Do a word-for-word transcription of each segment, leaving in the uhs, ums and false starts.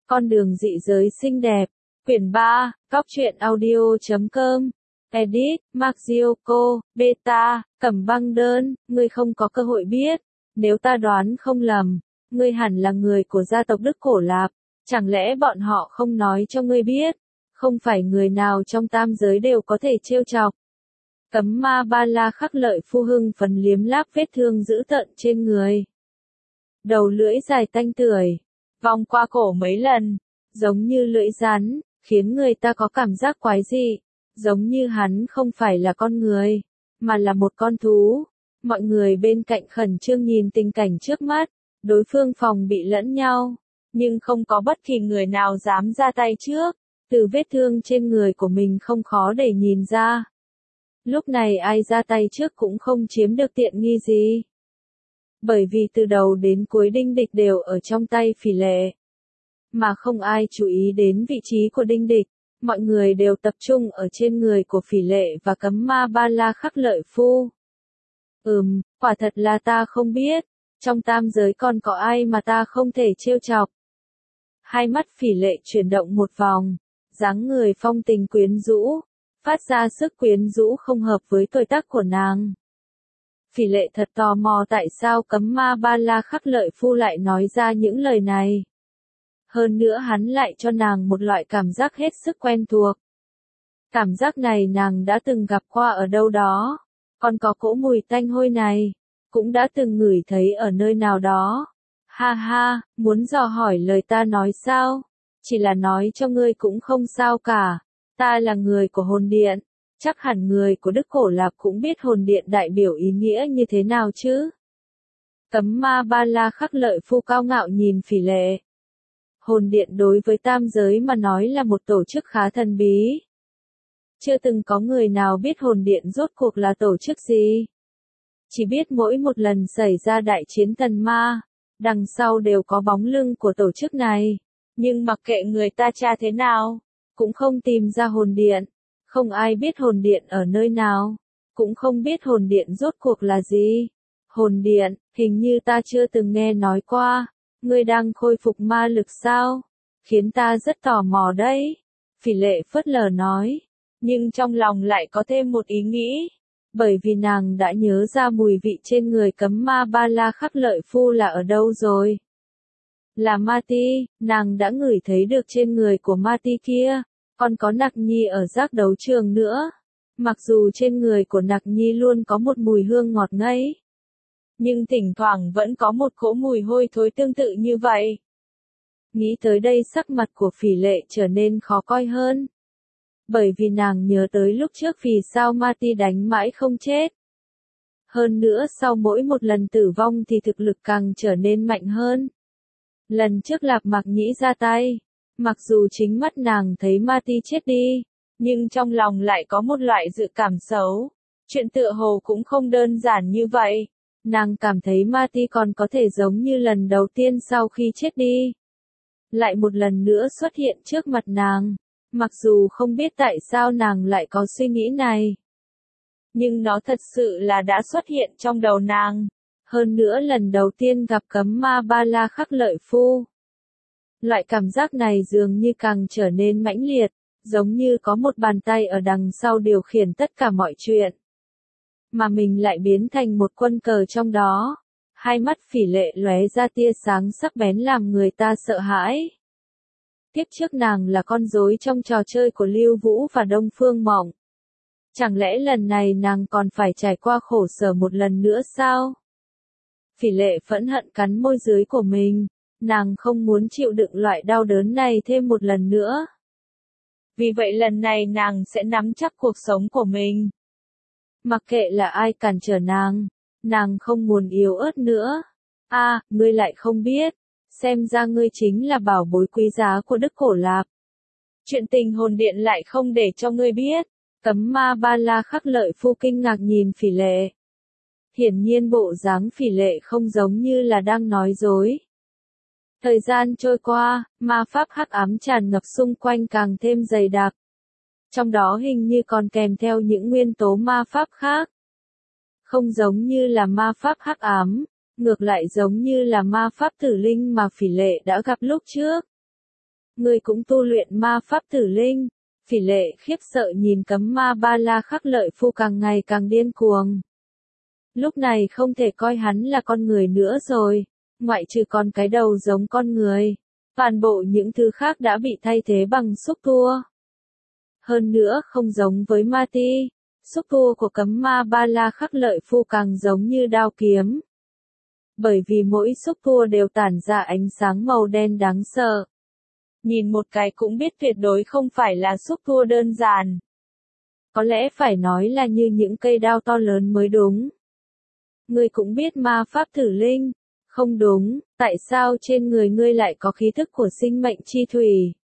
Con đường dị giới xinh đẹp. Quyển ba, Cóc truyện audio chấm com. Edit, Mark Gioco, Beta, Cẩm Băng Đơn, ngươi không có cơ hội biết. Nếu ta đoán không lầm, ngươi hẳn là người của gia tộc Đức Cổ Lạp. Chẳng lẽ bọn họ không nói cho ngươi biết? Không phải người nào trong tam giới đều có thể trêu chọc. Cấm ma ba la khắc lợi phu hưng phấn liếm láp vết thương dữ tợn trên người. Đầu lưỡi dài tanh tưởi, vòng qua cổ mấy lần, giống như lưỡi rắn, khiến người ta có cảm giác quái dị, giống như hắn không phải là con người, mà là một con thú. Mọi người bên cạnh khẩn trương nhìn tình cảnh trước mắt, đối phương phòng bị lẫn nhau, nhưng không có bất kỳ người nào dám ra tay trước, từ vết thương trên người của mình không khó để nhìn ra. Lúc này ai ra tay trước cũng không chiếm được tiện nghi gì. Bởi vì từ đầu đến cuối Đinh Địch đều ở trong tay Phỉ Lệ. Mà không ai chú ý đến vị trí của Đinh Địch, mọi người đều tập trung ở trên người của Phỉ Lệ và Cấm Ma Ba La Khắc Lợi Phu. Ừm, quả thật là ta không biết, trong tam giới còn có ai mà ta không thể trêu chọc. Hai mắt Phỉ Lệ chuyển động một vòng, dáng người phong tình quyến rũ, phát ra sức quyến rũ không hợp với tuổi tác của nàng. Phỉ Lệ thật tò mò tại sao Cấm Ma Ba La Khắc Lợi Phu lại nói ra những lời này. Hơn nữa hắn lại cho nàng một loại cảm giác hết sức quen thuộc. Cảm giác này nàng đã từng gặp qua ở đâu đó, còn có cỗ mùi tanh hôi này, cũng đã từng ngửi thấy ở nơi nào đó. Ha ha, muốn dò hỏi lời ta nói sao? Chỉ là nói cho ngươi cũng không sao cả. Ta là người của hồn điện, chắc hẳn người của Đức Cổ Lạp cũng biết hồn điện đại biểu ý nghĩa như thế nào chứ. Cấm Ma Ba La Khắc Lợi Phu cao ngạo nhìn Phỉ Lệ. Hồn điện đối với tam giới mà nói là một tổ chức khá thần bí. Chưa từng có người nào biết hồn điện rốt cuộc là tổ chức gì. Chỉ biết mỗi một lần xảy ra đại chiến thần ma, đằng sau đều có bóng lưng của tổ chức này. Nhưng mặc kệ người ta tra thế nào, cũng không tìm ra hồn điện. Không ai biết hồn điện ở nơi nào, cũng không biết hồn điện rốt cuộc là gì. Hồn điện, hình như ta chưa từng nghe nói qua. Ngươi đang khôi phục ma lực sao? Khiến ta rất tò mò đấy. Phỉ Lệ phớt lờ nói. Nhưng trong lòng lại có thêm một ý nghĩ. Bởi vì nàng đã nhớ ra mùi vị trên người Cấm Ma Ba La Khắc Lợi Phu là ở đâu rồi. Là Ma Ti, nàng đã ngửi thấy được trên người của Ma Ti kia. Còn có Nặc Nhi ở giác đấu trường nữa. Mặc dù trên người của Nặc Nhi luôn có một mùi hương ngọt ngấy, nhưng thỉnh thoảng vẫn có một cỗ mùi hôi thối tương tự như vậy. Nghĩ tới đây sắc mặt của Phỉ Lệ trở nên khó coi hơn. Bởi vì nàng nhớ tới lúc trước vì sao Ma Ti đánh mãi không chết. Hơn nữa sau mỗi một lần tử vong thì thực lực càng trở nên mạnh hơn. Lần trước Lạp Mạc Nhĩ ra tay, mặc dù chính mắt nàng thấy Ma Ti chết đi, nhưng trong lòng lại có một loại dự cảm xấu. Chuyện tựa hồ cũng không đơn giản như vậy. Nàng cảm thấy Ma Ti còn có thể giống như lần đầu tiên sau khi chết đi. Lại một lần nữa xuất hiện trước mặt nàng. Mặc dù không biết tại sao nàng lại có suy nghĩ này. Nhưng nó thật sự là đã xuất hiện trong đầu nàng. Hơn nữa lần đầu tiên gặp Cấm Ma Ba La Khắc Lợi Phu. Loại cảm giác này dường như càng trở nên mãnh liệt, giống như có một bàn tay ở đằng sau điều khiển tất cả mọi chuyện. Mà mình lại biến thành một quân cờ trong đó. Hai mắt Phỉ Lệ lóe ra tia sáng sắc bén làm người ta sợ hãi. Tiếp trước nàng là con rối trong trò chơi của Lưu Vũ và Đông Phương Mộng. Chẳng lẽ lần này nàng còn phải trải qua khổ sở một lần nữa sao? Phỉ Lệ phẫn hận cắn môi dưới của mình. Nàng không muốn chịu đựng loại đau đớn này thêm một lần nữa. Vì vậy lần này nàng sẽ nắm chắc cuộc sống của mình. Mặc kệ là ai cản trở nàng, nàng không muốn yếu ớt nữa. A, à, ngươi lại không biết, xem ra ngươi chính là bảo bối quý giá của Đức Cổ Lạp. Chuyện tình hồn điện lại không để cho ngươi biết. Cấm Ma Ba La Khắc Lợi Phu kinh ngạc nhìn Phỉ Lệ. Hiển nhiên bộ dáng Phỉ Lệ không giống như là đang nói dối. Thời gian trôi qua, ma pháp hắc ám tràn ngập xung quanh càng thêm dày đặc. Trong đó hình như còn kèm theo những nguyên tố ma pháp khác. Không giống như là ma pháp hắc ám, ngược lại giống như là ma pháp tử linh mà Phỉ Lệ đã gặp lúc trước. ngươi cũng tu luyện ma pháp tử linh. Phỉ Lệ khiếp sợ nhìn Cấm Ma Ba La Khắc Lợi Phu càng ngày càng điên cuồng. Lúc này không thể coi hắn là con người nữa rồi, ngoại trừ còn cái đầu giống con người. Toàn bộ những thứ khác đã bị thay thế bằng xúc tua. Hơn nữa không giống với ma ti, xúc tua của Cấm Ma Ba La Khắc Lợi Phu càng giống như đao kiếm. Bởi vì mỗi xúc tua đều tản ra ánh sáng màu đen đáng sợ. Nhìn một cái cũng biết tuyệt đối không phải là xúc tua đơn giản. Có lẽ phải nói là như những cây đao to lớn mới đúng. Ngươi cũng biết ma pháp tử linh. Không đúng, tại sao trên người ngươi lại có khí thức của sinh mệnh chi thủy?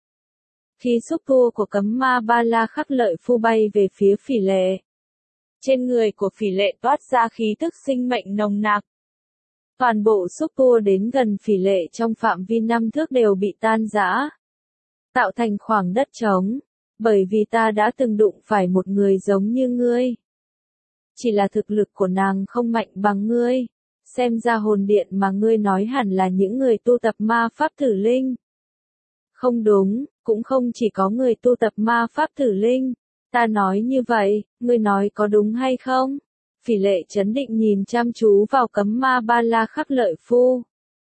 Khi xúc tua của Cấm Ma Ba La Khắc Lợi Phu bay về phía Phỉ Lệ. Trên người của Phỉ Lệ toát ra khí thức sinh mệnh nồng nặc. Toàn bộ xúc tua đến gần Phỉ Lệ trong phạm vi năm thước đều bị tan rã, tạo thành khoảng đất trống, bởi vì ta đã từng đụng phải một người giống như ngươi. Chỉ là thực lực của nàng không mạnh bằng ngươi. Xem ra hồn điện mà ngươi nói hẳn là những người tu tập ma pháp tử linh. Không đúng, cũng không chỉ có người tu tập ma pháp tử linh. Ta nói như vậy, ngươi nói có đúng hay không? Phỉ Lệ trấn định nhìn chăm chú vào Cấm Ma Ba La Khắc Lợi Phu.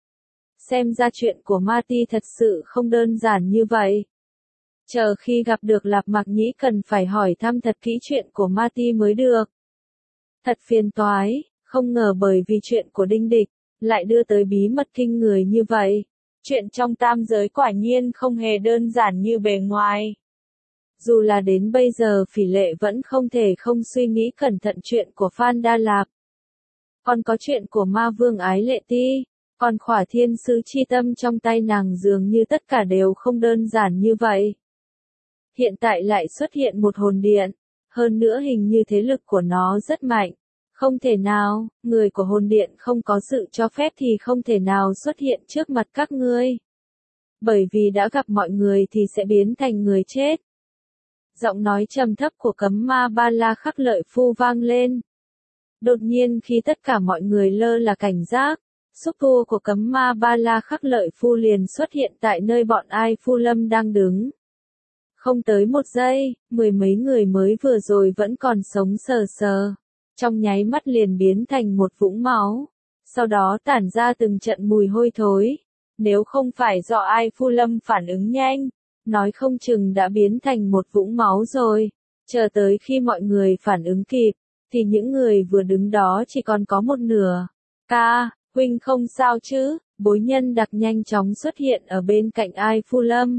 Xem ra chuyện của Ma Ti thật sự không đơn giản như vậy. Chờ khi gặp được Lạp Mạc Nhĩ cần phải hỏi thăm thật kỹ chuyện của Ma Ti mới được. Thật phiền toái. Không ngờ bởi vì chuyện của Đinh Địch, lại đưa tới bí mật kinh người như vậy. Chuyện trong tam giới quả nhiên không hề đơn giản như bề ngoài. Dù là đến bây giờ Phỉ Lệ vẫn không thể không suy nghĩ cẩn thận chuyện của Phan Đa Lạp. Còn có chuyện của Ma Vương Ái Lệ Ti, còn Khỏa Thiên Sứ Chi Tâm trong tay nàng dường như tất cả đều không đơn giản như vậy. Hiện tại lại xuất hiện một hồn điện, hơn nữa hình như thế lực của nó rất mạnh. Không thể nào, người của hồn điện không có sự cho phép thì không thể nào xuất hiện trước mặt các ngươi. Bởi vì đã gặp mọi người thì sẽ biến thành người chết. Giọng nói trầm thấp của Cấm Ma Ba La Khắc Lợi Phu vang lên. Đột nhiên khi tất cả mọi người lơ là cảnh giác, xúc tua của Cấm Ma Ba La Khắc Lợi Phu liền xuất hiện tại nơi bọn Ai Phu Lâm đang đứng. Không tới một giây, mười mấy người mới vừa rồi vẫn còn sống sờ sờ. Trong nháy mắt liền biến thành một vũng máu, sau đó tản ra từng trận mùi hôi thối. Nếu không phải do Ai Phu Lâm phản ứng nhanh, nói không chừng đã biến thành một vũng máu rồi. Chờ tới khi mọi người phản ứng kịp, thì những người vừa đứng đó chỉ còn có một nửa. Ca, huynh không sao chứ? Bối Nhân Đặc nhanh chóng xuất hiện ở bên cạnh Ai Phu Lâm.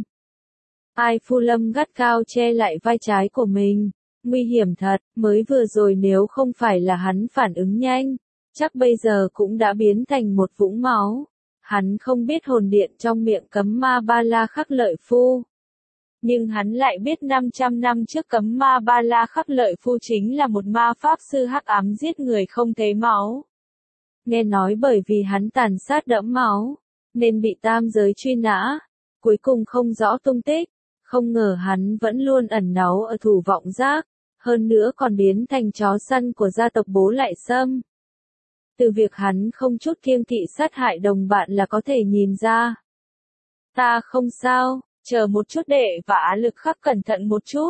Ai Phu Lâm gắt cao che lại vai trái của mình. Nguy hiểm thật, mới vừa rồi nếu không phải là hắn phản ứng nhanh, chắc bây giờ cũng đã biến thành một vũng máu. Hắn không biết hồn điện trong miệng Cấm Ma Ba La Khắc Lợi Phu. Nhưng hắn lại biết năm trăm năm trước Cấm Ma Ba La Khắc Lợi Phu chính là một ma pháp sư hắc ám giết người không thấy máu. Nghe nói bởi vì hắn tàn sát đẫm máu, nên bị tam giới truy nã, cuối cùng không rõ tung tích. Không ngờ hắn vẫn luôn ẩn náu ở Thủ Vọng Giác. Hơn nữa còn biến thành chó săn của gia tộc Bố Lại Sâm. Từ việc hắn không chút kiêng kỵ sát hại đồng bạn là có thể nhìn ra. Ta không sao, chờ một chút Đệ và Á Lực Khắc cẩn thận một chút.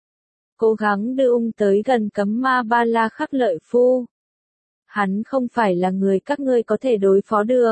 Cố gắng đưa ung tới gần Cấm Ma Ba La Khắc Lợi Phu. Hắn không phải là người các ngươi có thể đối phó được.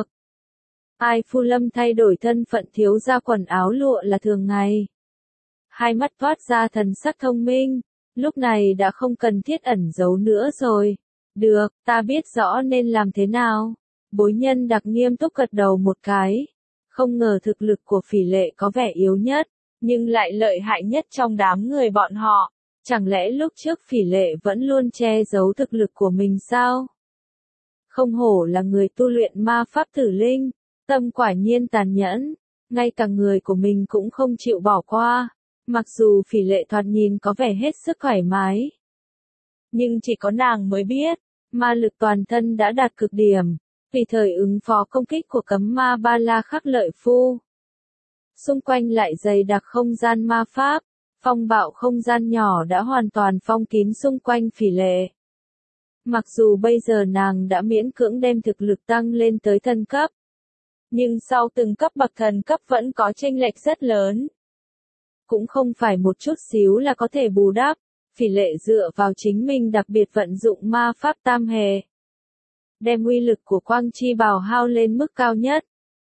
Ai Phu Lâm thay đổi thân phận thiếu gia quần áo lụa là thường ngày. Hai mắt toát ra thần sắc thông minh. Lúc này đã không cần thiết ẩn giấu nữa rồi. Được, ta biết rõ nên làm thế nào. Bối Nhân Đặc nghiêm túc gật đầu một cái. Không ngờ thực lực của Phỉ Lệ có vẻ yếu nhất, nhưng lại lợi hại nhất trong đám người bọn họ. Chẳng lẽ lúc trước Phỉ Lệ vẫn luôn che giấu thực lực của mình sao? Không hổ là người tu luyện ma pháp tử linh, tâm quả nhiên tàn nhẫn, ngay cả người của mình cũng không chịu bỏ qua. Mặc dù Phỉ Lệ thoạt nhìn có vẻ hết sức thoải mái, nhưng chỉ có nàng mới biết, ma lực toàn thân đã đạt cực điểm, tùy thời ứng phó công kích của Cấm Ma Ba La Khắc Lợi Phu. Xung quanh lại dày đặc không gian ma pháp, phong bạo không gian nhỏ đã hoàn toàn phong kín xung quanh Phỉ Lệ. Mặc dù bây giờ nàng đã miễn cưỡng đem thực lực tăng lên tới thân cấp, Nhưng sau từng cấp bậc thần cấp vẫn có chênh lệch rất lớn. Cũng không phải một chút xíu là có thể bù đắp. Phỉ Lệ dựa vào chính mình đặc biệt vận dụng ma pháp tam hệ, đem uy lực của quang chi bào hao lên mức cao nhất.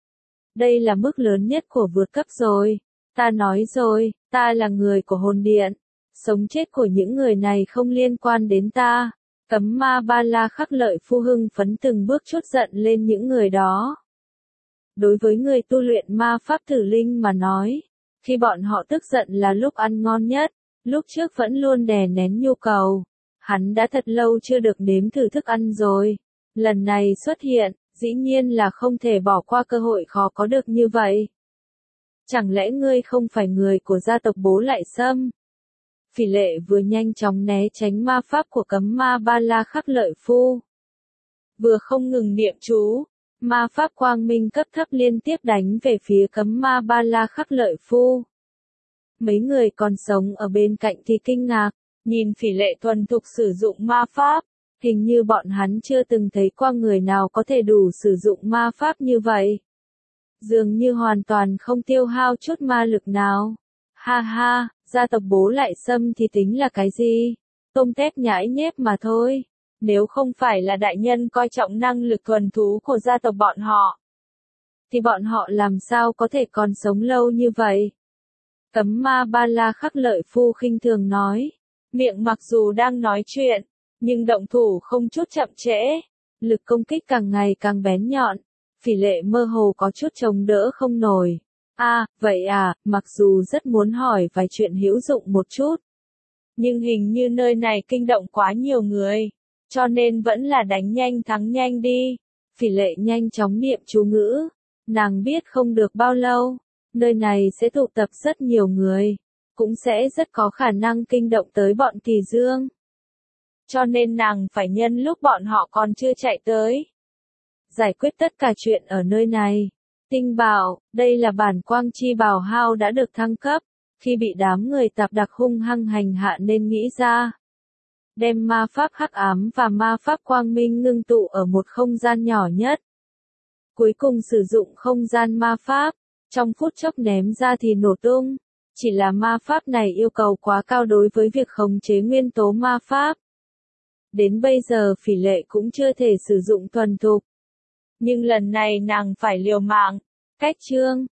Đây là mức lớn nhất của vượt cấp rồi. Ta nói rồi, ta là người của hồn điện. Sống chết của những người này không liên quan đến ta. Cấm ma ba la khắc lợi phu hưng phấn từng bước chút giận lên những người đó. Đối với người tu luyện ma pháp tử linh mà nói, khi bọn họ tức giận là lúc ăn ngon nhất, lúc trước vẫn luôn đè nén nhu cầu. Hắn đã thật lâu chưa được nếm thử thức ăn rồi. Lần này xuất hiện, dĩ nhiên là không thể bỏ qua cơ hội khó có được như vậy. Chẳng lẽ ngươi không phải người của gia tộc Bố Lại Sâm? Phỉ Lệ vừa nhanh chóng né tránh ma pháp của cấm ma ba la khắc lợi phu, vừa không ngừng niệm chú, ma pháp quang minh cấp thấp liên tiếp đánh về phía cấm ma ba la khắc lợi phu. Mấy người còn sống ở bên cạnh thì kinh ngạc, nhìn Phỉ Lệ thuần thục sử dụng ma pháp, hình như bọn hắn chưa từng thấy qua người nào có thể đủ sử dụng ma pháp như vậy. Dường như hoàn toàn không tiêu hao chút ma lực nào. Ha ha, gia tộc Bố Lại Sâm thì tính là cái gì? Tôm tép nhãi nhép mà thôi. Nếu không phải là đại nhân coi trọng năng lực thuần thú của gia tộc bọn họ, thì bọn họ làm sao có thể còn sống lâu như vậy? Cấm ma ba la khắc lợi phu khinh thường nói. Miệng mặc dù đang nói chuyện, nhưng động thủ không chút chậm trễ. Lực công kích càng ngày càng bén nhọn. Phỉ Lệ mơ hồ có chút chống đỡ không nổi. À, vậy à, mặc dù rất muốn hỏi vài chuyện hữu dụng một chút. Nhưng hình như nơi này kinh động quá nhiều người. Cho nên vẫn là đánh nhanh thắng nhanh đi. Phỉ Lệ nhanh chóng niệm chú ngữ. Nàng biết không được bao lâu, nơi này sẽ tụ tập rất nhiều người. Cũng sẽ rất có khả năng kinh động tới bọn Kỳ Dương. Cho nên nàng phải nhân lúc bọn họ còn chưa chạy tới, giải quyết tất cả chuyện ở nơi này. Tinh bảo, đây là bản quang chi bào hao đã được thăng cấp, khi bị đám người tạp đặc hung hăng hành hạ nên nghĩ ra. Đem ma pháp hắc ám và ma pháp quang minh ngưng tụ ở một không gian nhỏ nhất. Cuối cùng sử dụng không gian ma pháp, trong phút chốc ném ra thì nổ tung. Chỉ là ma pháp này yêu cầu quá cao đối với việc khống chế nguyên tố ma pháp. Đến bây giờ Phỉ Lệ cũng chưa thể sử dụng thuần thục. Nhưng lần này nàng phải liều mạng. Cách chương